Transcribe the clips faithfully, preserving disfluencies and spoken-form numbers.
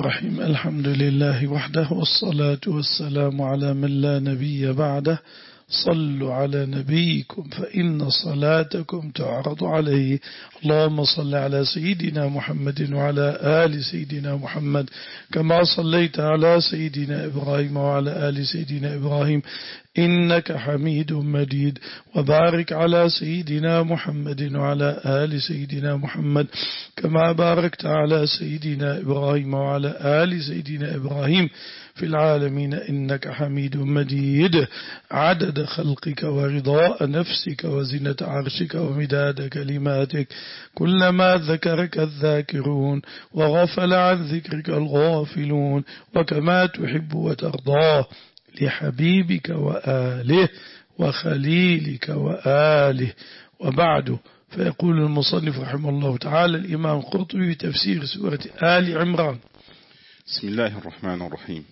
الرحيم. الحمد لله وحده، والصلاة والسلام على من لا نبي بعده. صلوا على نبيكم فإن صلاتكم تعرض عليه. اللهم صل على سيدنا محمد وعلى آل سيدنا محمد كما صليت على سيدنا إبراهيم وعلى آل سيدنا إبراهيم إنك حميد مجيد. وبارك على سيدنا محمد وعلى آل سيدنا محمد كما باركت على سيدنا إبراهيم وعلى آل سيدنا إبراهيم في العالمين إنك حميد مجيد. عدد خلقك ورضاء نفسك وزنة عرشك ومداد كلماتك، كلما ذكرك الذاكرون وغفل عن ذكرك الغافلون، وكما تحب وترضاه لحبيبك وآله وخليلك وآله. وبعد، فيقول المصنف رحمه الله تعالى الإمام القرطبي بتفسير سورة آل عمران. بسم الله الرحمن الرحيم.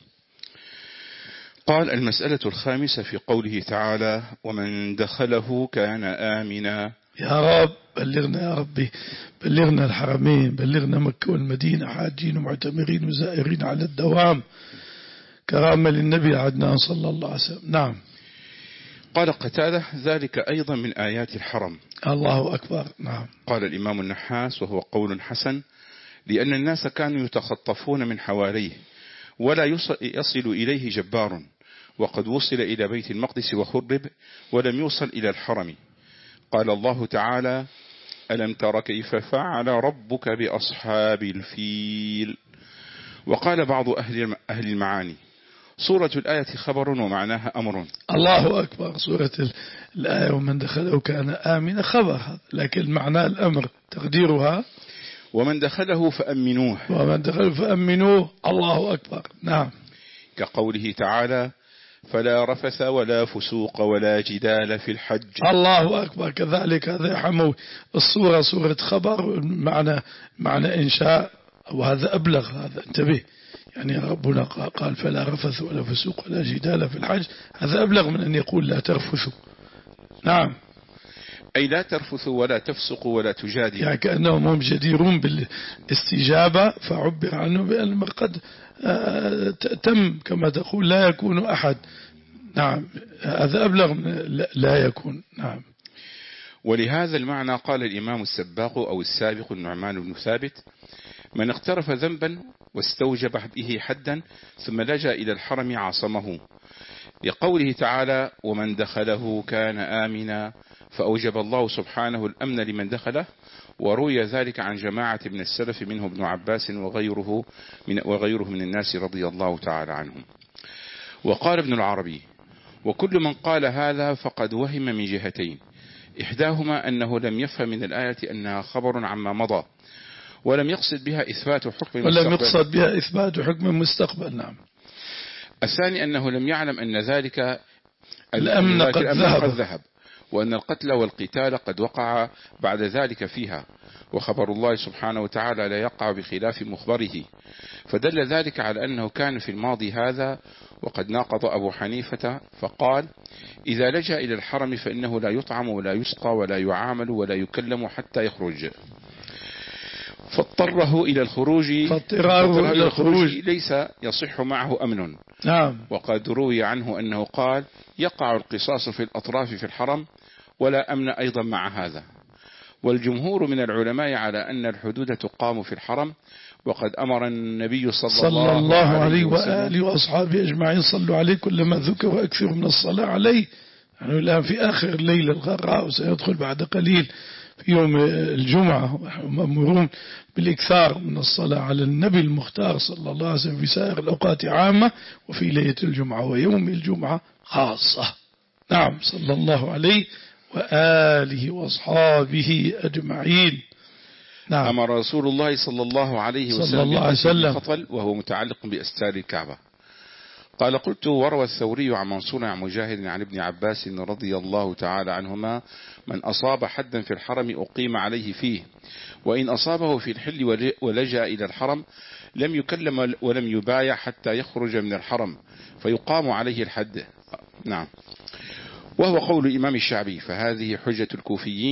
قال: المسألة الخامسة في قوله تعالى: ومن دخله كان آمنا. يا رب بلغنا يا ربي، بلغنا الحرمين، بلغنا مكة والمدينة حاجين ومعتمرين وزائرين على الدوام، كرامة للنبي عدنان صلى الله عليه وسلم. نعم. قال قتادة: ذلك أيضا من آيات الحرم. الله أكبر. نعم. قال الإمام النحاس: وهو قول حسن، لأن الناس كانوا يتخطفون من حواليه ولا يصل إليه جبار، وقد وصل إلى بيت المقدس وخرب ولم يوصل إلى الحرم. قال الله تعالى: ألم تر كيف فعل ربك بأصحاب الفيل. وقال بعض أهل أهل المعاني: سورة الآية خبر ومعناها أمر. الله أكبر. سورة الآية ومن دخله كان آمنا خبر، لكن معنى الأمر تقديرها ومن دخله فأمنوه. ومن دخله فأمنوه. الله أكبر. نعم. كقوله تعالى: فلا رفث ولا فسوق ولا جدال في الحج. الله أكبر. كذلك هذا حمو الصورة سورة خبر، معنى معنى إنشاء، وهذا أبلغ. هذا انتبه، يعني ربنا قال فلا رفث ولا فسوق ولا جدال في الحج، هذا أبلغ من أن يقول لا ترفثوا. نعم. أي لا ترفثوا ولا تفسقوا ولا تجادلوا، يعني كأنهم هم جديرون بالاستجابة، فعبر عنه بأن قد تم كما تقول لا يكون أحد. نعم، هذا أبلغ من لا يكون. نعم. ولهذا المعنى قال الإمام السباق أو السابق النعمان بن ثابت: من اقترف ذنبا واستوجب به حدا ثم لجأ إلى الحرم عاصمه، لقوله تعالى: ومن دخله كان آمنا، فأوجب الله سبحانه الأمن لمن دخله. وروي ذلك عن جماعة من السلف منه ابن عباس وغيره من, وغيره من الناس رضي الله تعالى عنهم. وقال ابن العربي: وكل من قال هذا فقد وهم من جهتين، إحداهما أنه لم يفهم من الآية أنها خبر عما مضى، ولم يقصد بها إثبات حكم ولم يقصد بها إثبات حكم مستقبل. نعم. الثاني أنه لم يعلم أن ذلك الأمن قد ذهب. ذهب وأن القتل والقتال قد وقع بعد ذلك فيها، وخبر الله سبحانه وتعالى لا يقع بخلاف مخبره، فدل ذلك على أنه كان في الماضي هذا. وقد ناقض أبو حنيفة فقال: إذا لجأ إلى الحرم فإنه لا يطعم ولا يسقى ولا يعامل ولا يكلم حتى يخرج، فاضطره إلى الخروج فاضطراره إلى الخروج ليس يصح معه أمن. نعم. وقد روي عنه أنه قال: يقع القصاص في الأطراف في الحرم ولا أمن أيضا مع هذا. والجمهور من العلماء على أن الحدود تقام في الحرم، وقد أمر النبي صلى, صلى الله, الله عليه وآله وأصحابه أجمعين صلوا عليه كلما ذكر وأكثر من الصلاة عليه. يعني الآن في آخر الليل الغراء، وسيدخل بعد قليل في يوم الجمعة، مأمورون بالإكثار من الصلاة على النبي المختار صلى الله عليه وسلم في سائر الأوقات عامة، وفي ليلة الجمعة ويوم الجمعة خاصة. نعم. صلى الله عليه وآله وأصحابه أجمعين. نعم. أمر رسول الله صلى الله عليه وسلم بالخطل وهو متعلق بأستار الكعبة. قال: قلت: وروى الثوري عن منصور عن مجاهد عن ابن عباس رضي الله تعالى عنهما: من أصاب حدا في الحرم أقيم عليه فيه، وإن أصابه في الحل ولجأ إلى الحرم لم يكلم ولم يبايع حتى يخرج من الحرم فيقام عليه الحد. نعم. وهو قول الإمام الشعبي، فهذه حجة الكوفيين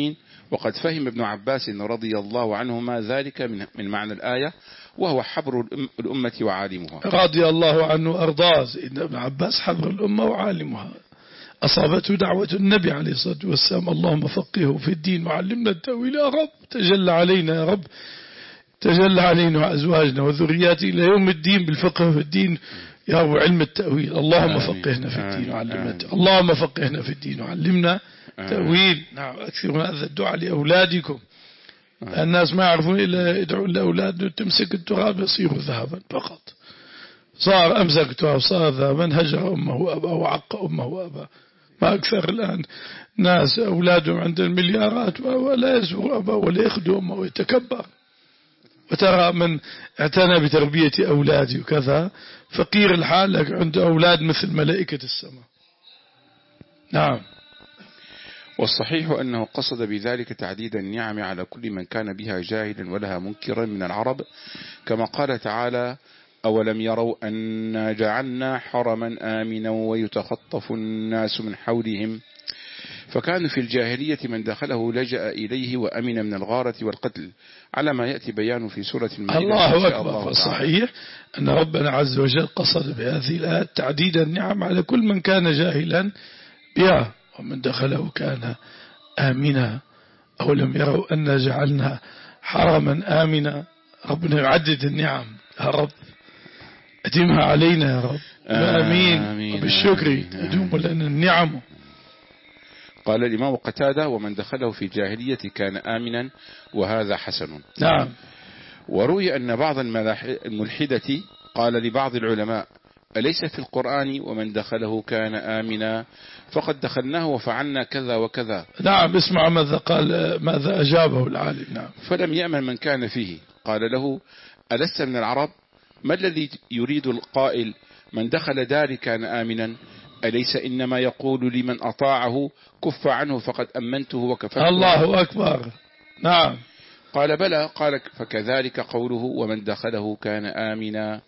وقد فهم ابن عباس رضي الله عنهما ذلك من معنى الآية، وهو حبر الأمة وعالمها. رضي الله عنه وأرضاه. سيدنا ابن عباس حبر الأمة وعالمها، أصابته دعوة النبي عليه الصلاة والسلام: اللهم فقهه في الدين وعلمنا التأويل يا رب. تجلى علينا يا رب، تجلى علينا وأزواجنا وذرياتي إلى يوم الدين بالفقه في الدين يا رب، علم التأويل. اللهم فقهنا في الدين وعلمنا اللهم فقهنا في الدين وعلمنا تأويل. نعم، أكثروا هذا الدعاء لأولادكم. الناس ما يعرفون إلا يدعون لأولادهم تمسك التراب يصير ذهبا فقط. صار أمسك التراب صار ذهبا، هجر أمه وأباه وعق أمه وأباه. ما أكثر الآن ناس أولادهم عند المليارات ولا يزور أباه ولا يخدم أمه ويتكبر. وترى من اعتنى بتربية أولاده وكذا فقير الحال لك عنده أولاد مثل ملائكة السماء. نعم. والصحيح أنه قصد بذلك تعديد النعم على كل من كان بها جاهلا ولها منكرا من العرب، كما قال تعالى: أولم يروا أنا جعلنا حرما آمنا ويتخطف الناس من حولهم. فكان في الجاهلية من دخله لجأ إليه وأمن من الغارة والقتل، على ما يأتي بيان في سورة المائدة. الله أكبر. فالصحيح أن ربنا عز وجل قصد بهذه الآيات تعديد النعم على كل من كان جاهلا بها ومن دخله كان آمنا. أولم يروا أن جعلنا حرما آمنا. ربنا يعدد النعم يا رب، أتمها علينا يا رب. آمين. وبالشكر أدوم لنا النعم. قال الإمام قتادة: ومن دخله في الجاهلية كان آمنا، وهذا حسن. نعم. وروي أن بعض الملحدة قال لبعض العلماء: أليس في القرآن ومن دخله كان آمنا، فقد دخلناه وفعلنا كذا وكذا. نعم. اسمع ماذا قال، ماذا أجابه العالم. نعم. فلم يأمن من كان فيه. قال له: ألست من العرب؟ ما الذي يريد القائل من دخل داري كان آمنا؟ أليس إنما يقول لمن أطاعه كف عنه فقد أمنته وكفرته؟ الله أكبر. نعم. قال: بلى. قال: فكذلك قوله ومن دخله كان آمنا.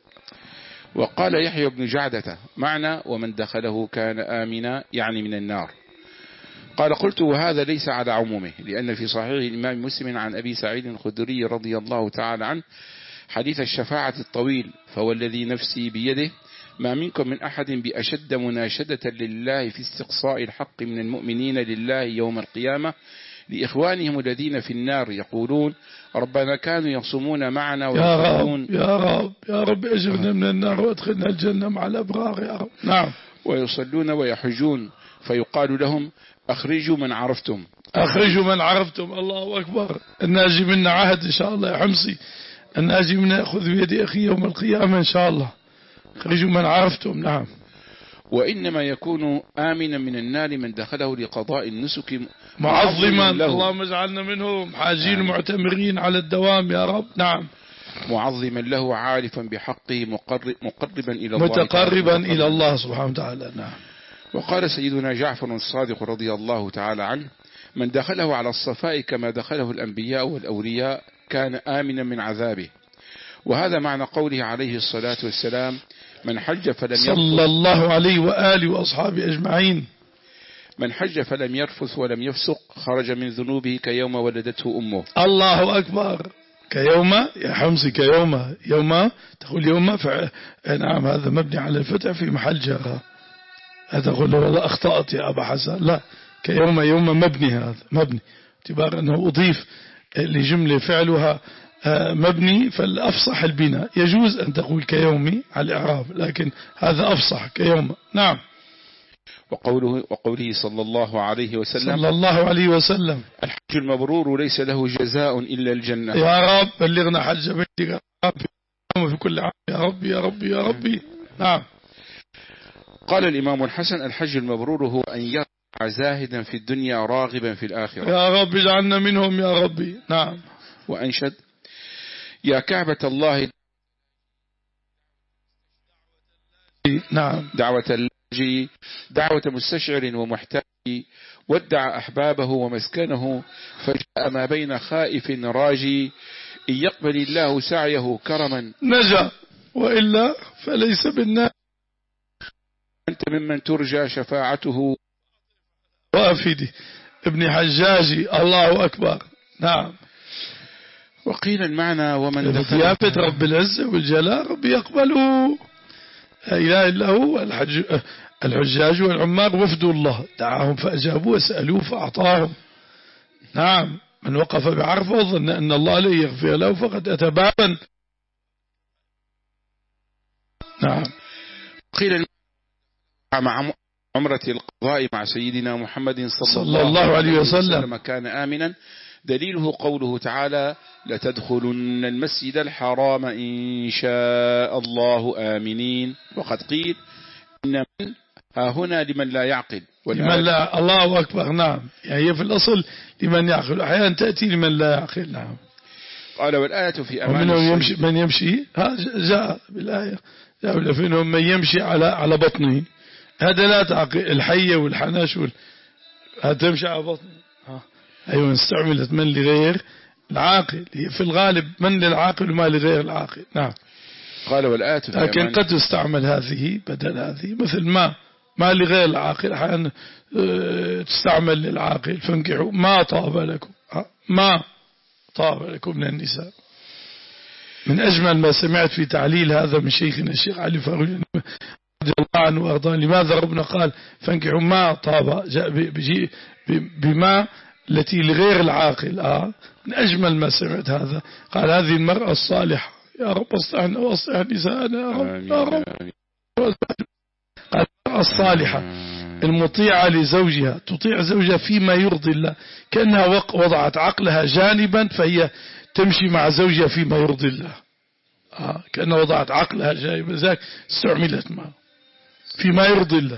وقال يحيى بن جعدة: معنى ومن دخله كان آمنا يعني من النار. قال: قلت: وهذا ليس على عمومه، لأن في صحيح الإمام مسلم عن أبي سعيد الخدري رضي الله تعالى عنه حديث الشفاعة الطويل: فوالذي نفسي بيده ما منكم من أحد بأشد مناشدة لله في استقصاء الحق من المؤمنين لله يوم القيامة لإخوانهم الذين في النار يقولون ربنا كانوا يصومون معنا ويصلون. يا رب يا رب يا رب أجرنا من النار وادخلنا الجنة مع الأبرار يا رب. نعم. ويصلون ويحجون فيقال لهم أخرجوا من عرفتم. أخرجوا من عرفتم. الله أكبر. الناجي منا عهد إن شاء الله يا حمصي، الناجي منا يأخذ بيد أخي يوم القيامة إن شاء الله. أخرجوا من عرفتم. نعم. وإنما يكون آمنا من النار من دخله لقضاء النسك معظما. اللهم اجعلنا منهم حاجين آمين. معتمرين على الدوام يا رب. نعم. معظما له عارفا بحقه مقربا إلى الله متقربا إلى الله سبحانه وتعالى. نعم. وقال سيدنا جعفر الصادق رضي الله تعالى عنه: من دخله على الصفاء كما دخله الأنبياء والأولياء كان آمنا من عذابه. وهذا معنى قوله عليه الصلاة والسلام: من حج فلم يرفث صلى الله عليه وآله وأصحابه أجمعين. من حج فلم يرفث ولم يفسق خرج من ذنوبه كيوم ولدته أمه. الله أكبر. كيوم يا حمصي، كيوم يوم تقول يوم فع... نعم هذا مبني على الفتح في محل جر. هذا تقول والله أخطأت يا أبا حسن. لا، كيوم يوم مبني، هذا مبني اعتبار أنه أضيف لجملة فعلها مبني، فالأفصح البناء. يجوز أن تقول كيومي على الإعراب، لكن هذا أفصح كيوم. نعم. وقوله, وقوله صلى الله عليه وسلم صلى الله عليه وسلم: الحج المبرور ليس له جزاء إلا الجنة. يا رب بلغنا حج بيتك في كل عام يا ربي يا ربي يا ربي. نعم. قال الإمام الحسن: الحج المبرور هو أن يرجع زاهدا في الدنيا راغبا في الآخرة. يا رب اجعلنا منهم يا ربي. نعم. وأنشد: يا كعبة الله نعم دعوة اللاجي، دعوة مستشعر ومحتاج، ودع أحبابه ومسكنه، فجاء ما بين خائف راجي، إن يقبل الله سعيه كرما نجا، وإلا فليس بالنار. أنت ممن ترجى شفاعته. وأفيدي ابن حجاجي. الله أكبر. نعم. وقيل المعنى ومن دخل ضيافة رب العزة والجلال رب يقبله، لا إله إلا هو. الحج الحجاج والعمار وفد الله، دعاهم فأجابوا وسألوه فأعطاهم. نعم. من وقف بعرفه وظن أن الله لا يغفر له فقد أتى بابا. نعم. قيل مع عمرة القضاء مع سيدنا محمد صلى, صلى الله عليه وسلم كان آمنا، دليله قوله تعالى لتدخلن المسجد الحرام إن شاء الله آمنين. وقد قيل إن من ها هنا لمن لا يعقل، لمن لا. الله أكبر. نعم. يعني هي في الأصل لمن يعقل، أحيانا تأتي لمن لا يعقل. نعم. قال والآية في أمان ومنهم يمشي من يمشي، ها جاء بالآية جاء فيهم من يمشي على على بطنه، هذا لا تعقل. الحية والحناش وال... هذا تمشي على بطنه. ها. أيوة استعملت من لغير العاقل، هي في الغالب من للعاقل وما لغير العاقل. نعم. قال والآية في لكن أمان قد تستعمل هذه بدل هذه، مثل ما ما لغير العاقل أحيانا تستعمل للعاقل. فانكحوا ما طاب لكم، ما طاب لكم من النساء. من أجمل ما سمعت في تعليل هذا من شيخنا الشيخ علي فاروق رضي الله عنه وأرضاه، لماذا ربنا قال فانكحوا ما طاب، جاء بجي بما التي لغير العاقل. آه من أجمل ما سمعت هذا. قال هذه المرأة الصالحة، يا رب اصلحنا واصلح نساءنا يا رب يا رب. قال المرأة الصالحة المطيعة لزوجها، تطيع زوجها فيما يرضي الله، كأنها وضعت عقلها جانبا فهي تمشي مع زوجها فيما يرضي الله. آه كأنها وضعت عقلها جانبا، ذاك استعملت معه فيما يرضي الله.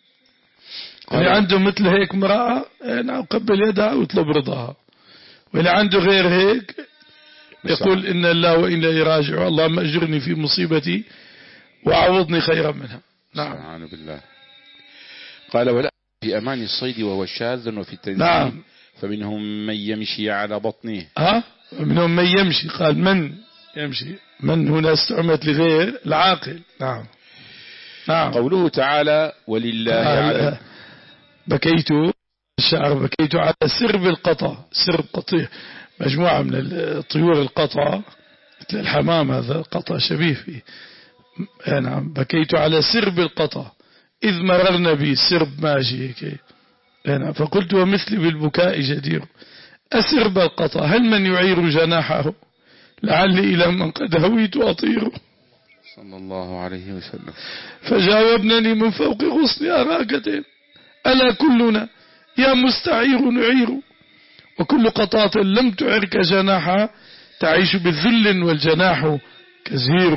اللي عنده مثل هيك امرأة نعم قبل يدها ويطلب رضاها، واللي عنده غير هيك يقول إن الله وإنا إليه راجعون، اللهم أجرني في مصيبتي وعوضني خيرا منها. نعم. سبحان بالله. قال ولا في أمان الصيد وهو الشاذ وفي التنزيل. نعم. فمنهم من يمشي على بطنه. ها منهم من يمشي، قال من يمشي، من هنا استعملت لغير العاقل. نعم. نعم. قوله تعالى ولله على بكيت الشعر بكيت على سرب القطا، سرب قطيع مجموعة من الطيور القطا مثل الحمام، هذا القطا شبيه فيه. نعم. بكيت على سرب القطا إذ مررنا بي، سرب ماشي هيك. نعم. فقلت ومثلي بالبكاء جدير أسرب القطا هل من يعير جناحه لعلي إلى من قد هويت أطير. صلى الله عليه وسلم. فجاوبنني من فوق غصن أراكة ألا كلنا يا مستعير نعير، وكل قطاة لم تعرك جناحها تعيش بالذل والجناح كزير.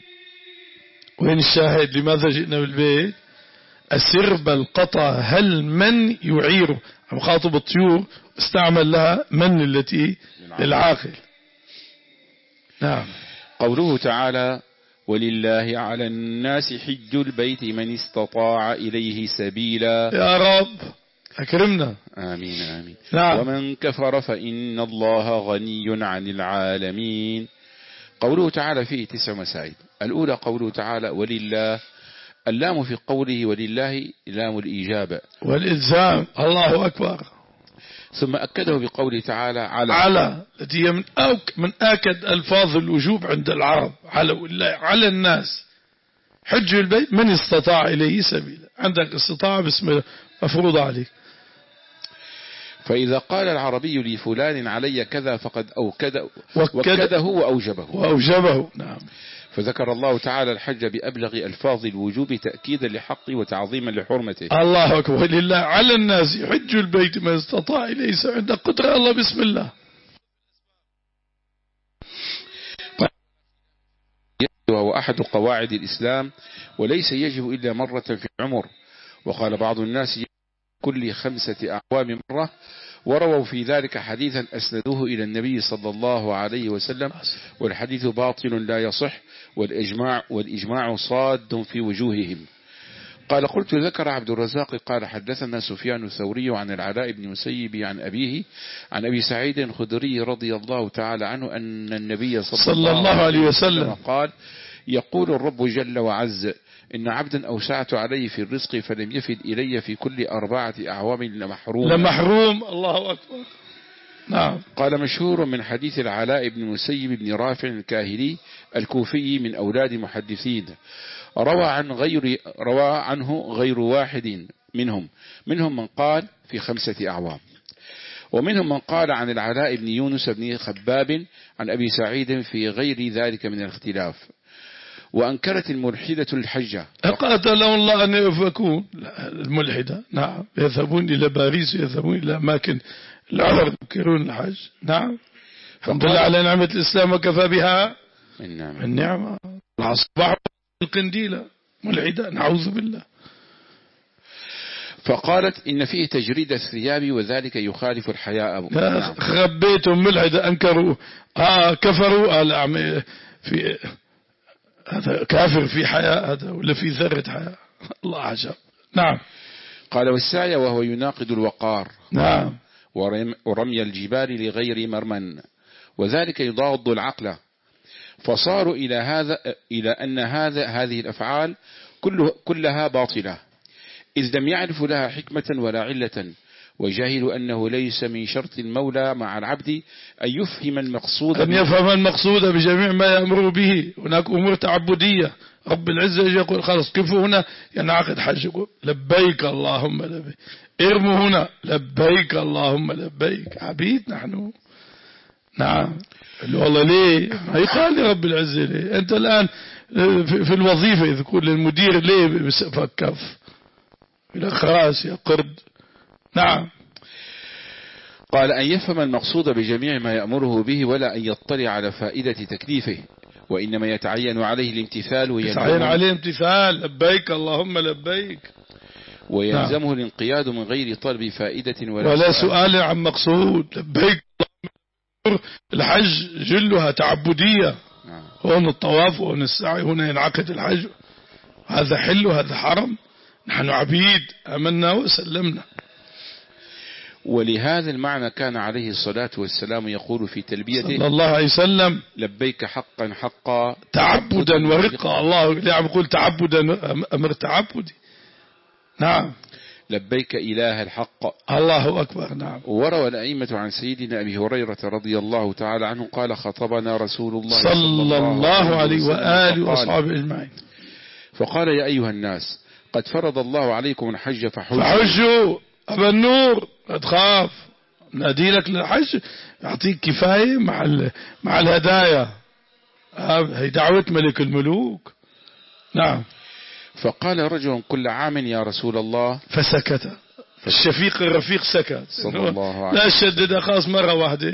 وين الشاهد؟ لماذا جئنا بالبيت؟ أسرب القطا هل من يعير، مخاطب الطيور استعمل لها من التي للعاقل. نعم. قوله تعالى ولله على الناس حج البيت من استطاع إليه سبيلا. يا رب أكرمنا. آمين آمين. نعم. ومن كفر فإن الله غني عن العالمين. قوله تعالى فيه تسع مسائل. الأولى قوله تعالى ولله، اللام في قوله ولله لام الإجابة والإلزام. الله أكبر. ثم أكده بقوله تعالى على، على التي هي من أوك من آكد ألفاظ الوجوب عند العرب. على والله على الناس حج البيت من استطاع إليه سبيلا، عندك استطاع باسم مفروض عليك. فإذا قال العربي لفلان علي كذا فقد أوكد وكد وكده وأوجبه وأوجبه. نعم. فذكر الله تعالى الحج بأبلغ ألفاظ الوجوب تأكيدا لحقه وتعظيما لحرمته. الله أكبر. لله على الناس حج البيت ما استطاع إليه سبيلا، عندك قدرة الله بسم الله. وهو أحد قواعد الإسلام وليس يجب إلا مرة في العمر. وقال بعض الناس كل خمسة أعوام مرة، ورووا في ذلك حديثا أسندوه إلى النبي صلى الله عليه وسلم، والحديث باطل لا يصح، والإجماع, والإجماع صاد في وجوههم. قال قلت ذكر عبد الرزاق قال حدثنا سفيان الثوري عن العلاء بن مسيب عن أبيه عن أبي سعيد الخدري رضي الله تعالى عنه أن النبي صلى, صلى الله عليه وسلم قال يقول الرب جل وعز: إن عبدا أوسعت عليه في الرزق فلم يفد إلي في كل أربعة أعوام لمحروم لمحروم. الله أكبر. نعم. قال مشهور من حديث العلاء بن مسيب بن رافع الكاهلي الكوفي من أولاد محدثين، روى عن غير روى عنه غير واحد منهم منهم من قال في خمسة أعوام، ومنهم من قال عن العلاء بن يونس بن خباب عن أبي سعيد في غير ذلك من الاختلاف. وأنكرت الملحدة الحجة. قاتلهم الله أن يفكون الملحدة. نعم. يذهبون إلى باريس ويذهبون إلى أماكن العرب ينكرون الحج. نعم. الحمد لله على نعمة الإسلام وكفى بها النعمة. النعمة. أصبحوا القنديلة ملحدة نعوذ بالله. فقالت إن فيه تجريد الثياب وذلك يخالف الحياء. خبيتهم ملحدة أنكروا آه كفروا آه في هذا كافر في حياء هذا ولا في ذرة حياء. الله عجب. نعم. قال والسعي وهو يناقض الوقار. نعم. ورمي الجبال لغير مرمى وذلك يضاد العقل، فصاروا إلى هذا إلى أن هذا هذه الأفعال كله كلها باطلة، إذ لم يعرف لها حكمة ولا علة، وجاهلوا أنه ليس من شرط المولى مع العبد أن يفهم المقصود أن يفهم المقصود بجميع ما يأمر به. هناك أمور تعبدية رب العزة يقول خلاص كيفوا هنا ينعقد حجكم لبيك اللهم لبيك، ارموا هنا لبيك اللهم لبيك، عبيد نحن. نعم. والله ليه ما يقال لي رب العزة ليه أنت الآن في الوظيفة إذا تقول للمدير ليه بسقفك كف إلى خراس يا قرد. نعم. قال أن يفهم المقصود بجميع ما يأمره به ولا أن يطلع على فائدة تكليفه، وإنما يتعين عليه الامتثال يتعين عليه الامتثال لبيك اللهم لبيك، ويلزمه نعم. الانقياد من غير طلب فائدة ولا, ولا سؤال عن مقصود. لبيك الحج جلها تعبدية. نعم. هون الطواف وهون السعي هنا ينعقد الحج، هذا حل وهذا حرم، نحن عبيد آمنا وسلمنا. ولهذا المعنى كان عليه الصلاة والسلام يقول في تلبيته صلى الله عليه وسلم لبيك حقا حقا تعبدا ورقا. الله يعني يقول تعبدا أمر تعبدي. نعم. لبيك إله الحق. الله أكبر. نعم. وروى الأئمة عن سيدنا أبي هريرة رضي الله تعالى عنه قال خطبنا رسول الله صلى, صلى الله عليه وآله وأصحابه أجمعين فقال يا أيها الناس قد فرض الله عليكم الحج فحجوا فحجوا. أبا النور تخاف نادي لك للحج يعطيك كفاية مع مع الهدايا، هي دعوة ملك الملوك. نعم. فقال رجل كل عام يا رسول الله فسكت. الشفيق الرفيق سكت صلى الله عليه لا شدد خاص مرة واحدة.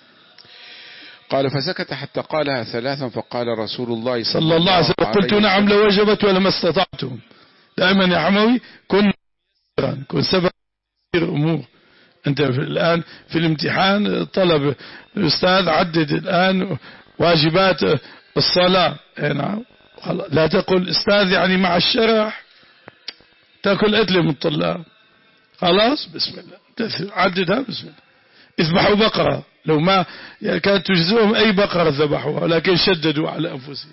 قال فسكت حتى قالها ثلاثا فقال رسول الله صلى, صلى الله عليه وسلم قلت نعم لوجبت ولما استطعتم. دائما يا عموي كن كن سبب أمور. أنت في الآن في الامتحان طلب الأستاذ عدد الآن واجبات الصلاة. نعم. لا تقل أستاذ يعني مع الشرح تأكل أدلة من الطلاب. خلاص بسم الله عددها بسم الله. اذبحوا بقرة لو ما كانت تجزئهم أي بقرة ذبحوها ولكن شددوا على أنفسهم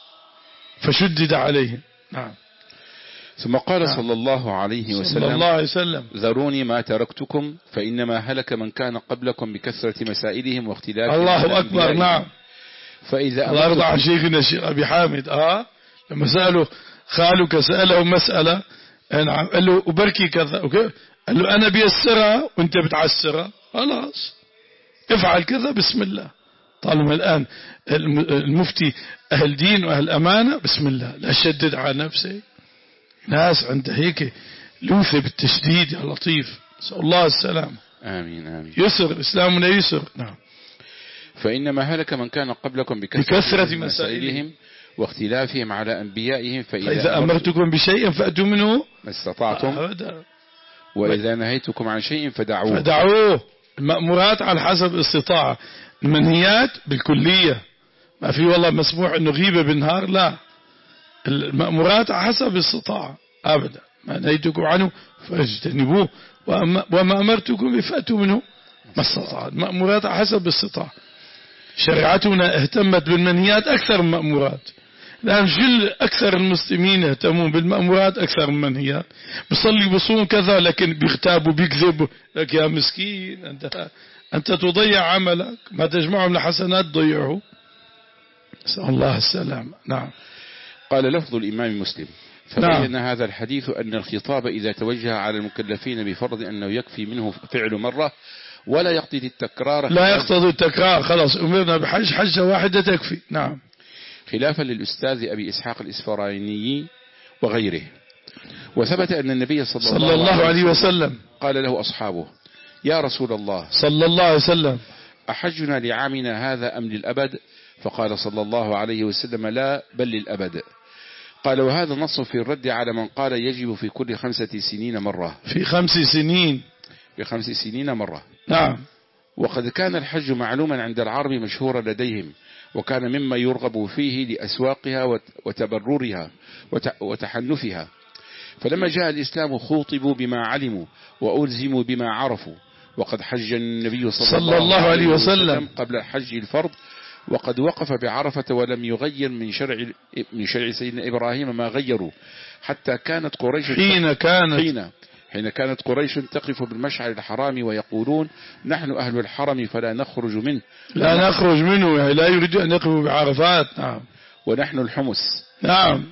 فشدد عليهم. نعم. ثم قال نعم. صلى الله عليه وسلم صلى الله عليه وسلم ذروني ما تركتكم فإنما هلك من كان قبلكم بكثرة مسائلهم واختلافهم. الله أكبر. نعم. فإذا الله يرضى عن شيخنا الشيخ أبي حامد آه لما سأله خالك سأله مسألة نعم قال له أبركي كذا قال له أنا بيسرها وانت بتعسرها خلاص افعل كذا بسم الله. طالما الآن المفتي أهل دين وأهل أمانة بسم الله لا شدد على نفسه. ناس عند هيك لوثة بالتشديد يا لطيف. نسأل الله السلام. آمين آمين. يسر إسلامنا يسر. نعم. فإنما هلك من كان قبلكم بكثرة, بكثرة مسائلهم واختلافهم على أنبيائهم. فإذا, فإذا أمرتكم بشيء فأتوا منه ما استطعتم وإذا نهيتكم عن شيء فدعوه فدعوه. المأمورات على حسب الاستطاعة، المنهيات بالكلية ما في والله مسموح أنه غيبة بالنهار لا، المأمورات على حسب الاستطاعة أبدا. ما نهيتكم عنه فاجتنبوه وما أمرتكم فأتوا منه ما استطاع. المأمورات على حسب الاستطاعة. شريعتنا اهتمت بالمنهيات أكثر من المأمورات الآن جل أكثر المسلمين يهتمون بالمأمورات أكثر من المنهيات. بيصلي بصوم كذا لكن بيغتاب وبيكذب. لك يا مسكين أنت أنت تضيع عملك، ما تجمعه من الحسنات تضيعه. نسأل الله السلامة. نعم. قال لفظ الإمام مسلم: فبين نعم. هذا الحديث أن الخطاب إذا توجه على المكلفين بفرض أنه يكفي منه فعل مرة ولا يقتضي التكرار، لا يقتضي التكرار، خلاص أمرنا بحج حجة واحدة تكفي. نعم. خلافا للأستاذ أبي إسحاق الإسفرايني وغيره. وثبت أن النبي صلى, صلى الله, الله عليه وسلم قال له أصحابه: يا رسول الله صلى الله عليه وسلم أحجنا لعامنا هذا أم للأبد؟ فقال صلى الله عليه وسلم: لا، بل للأبد. قال: وهذا نص في الرد على من قال يجب في كل خمسة سنين مرة. في خمس سنين في خمس سنين مرة. نعم. وقد كان الحج معلوما عند العرب مشهورا لديهم، وكان مما يرغب فيه لأسواقها وتبررها وتحنفها. فلما جاء الإسلام خوطبوا بما علموا وألزموا بما عرفوا. وقد حج النبي صلى, صلى الله عليه وسلم قبل الحج الفرض، وقد وقف بعرفة ولم يغير من شرع من شرع سيدنا إبراهيم ما غيروا، حتى كانت قريش حين كانت حين حين كانت قريش تقف بالمشعر الحرام ويقولون: نحن أهل الحرم فلا نخرج منه. لا نخرج منه، يعني لا يريد أن يقفوا بعرفات. نعم. ونحن الحمس. نعم.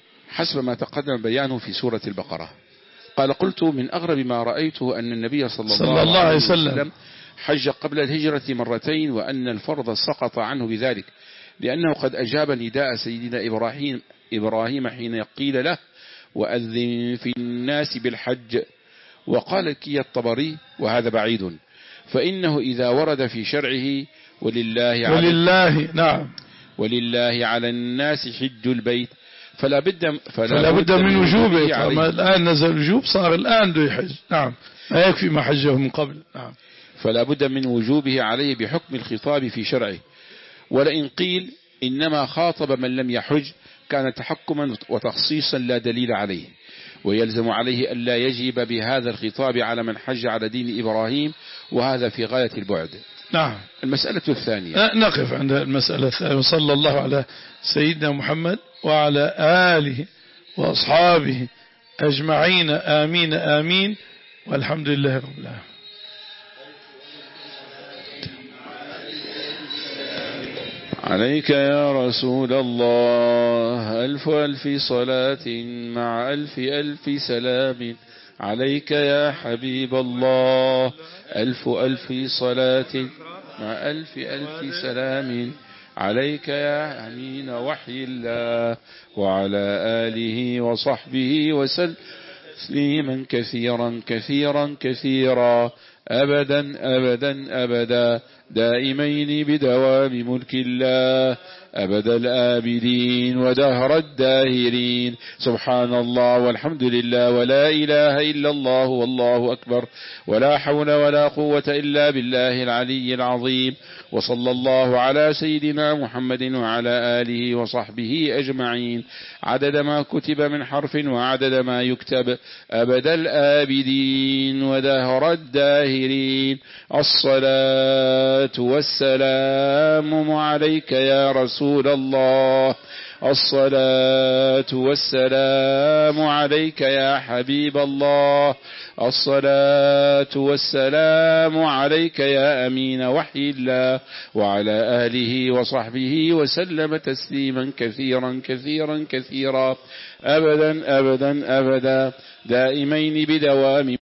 حسب ما تقدم بيانه في سورة البقرة. قال: قلت: من أغرب ما رأيته أن النبي صلى, صلى الله, الله عليه وسلم, وسلم حج قبل الهجرة مرتين، وأن الفرض سقط عنه بذلك، لأنه قد أجاب نداء سيدنا إبراهيم إبراهيم حين قيل له: وأذن في الناس بالحج. وقال كي الطبري: وهذا بعيد، فإنه إذا ورد في شرعه ولله على ولله نعم ولله على الناس حج البيت فلا بد فلا, فلا بد من وجوبه. أما الآن نزل الوجوب، صار الآن دو يحج. نعم. ما يكفي ما حجه من قبل. نعم. فلا بد من وجوبه عليه بحكم الخطاب في شرعه. ولئن قيل إنما خاطب من لم يحج كان تحكما وتخصيصا لا دليل عليه، ويلزم عليه ألا يجب بهذا الخطاب على من حج على دين إبراهيم، وهذا في غاية البعد. نعم. المسألة الثانية. نقف عند المسألة الثانية. وصلى الله على سيدنا محمد وعلى آله وأصحابه أجمعين. آمين آمين، والحمد لله رب العالمين. عليك يا رسول الله ألف ألف صلاة مع ألف ألف سلام. عليك يا حبيب الله ألف ألف صلاة مع ألف ألف سلام. عليك يا أمين وحي الله وعلى آله وصحبه وسلم تسليما كثيرا كثيرا كثيرا أبدا أبدا أبدا دائمين بدوام ملك الله أبد الآبدين ودهر الداهرين. سبحان الله والحمد لله ولا إله إلا الله والله أكبر ولا حول ولا قوة إلا بالله العلي العظيم. وصلى الله على سيدنا محمد وعلى آله وصحبه أجمعين عدد ما كتب من حرف وعدد ما يكتب أبد الآبدين ودهر الداهرين. الصلاة والسلام عليك يا رسول الله. الصلاة والسلام عليك يا حبيب الله. الصلاة والسلام عليك يا أمين وحي الله وعلى آله وصحبه وسلم تسليما كثيرا كثيرا كثيرا أبدا أبدا أبدا دائمين بدوام